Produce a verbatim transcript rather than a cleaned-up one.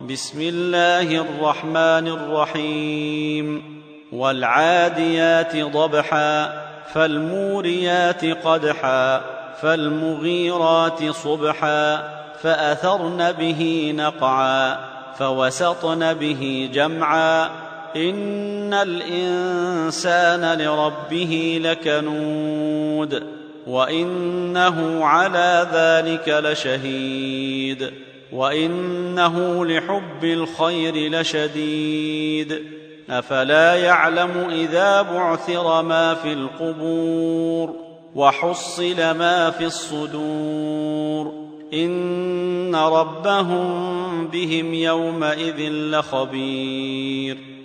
بسم الله الرحمن الرحيم والعاديات ضبحا فالموريات قدحا فالمغيرات صبحا فأثرن به نقعا فوسطن به جمعا إن الإنسان لربه لكنود وإنه على ذلك لشهيد وإنه لحب الخير لشديد أفلا يعلم إذا بعثر ما في القبور وحصل ما في الصدور إن ربهم بهم يومئذ لخبير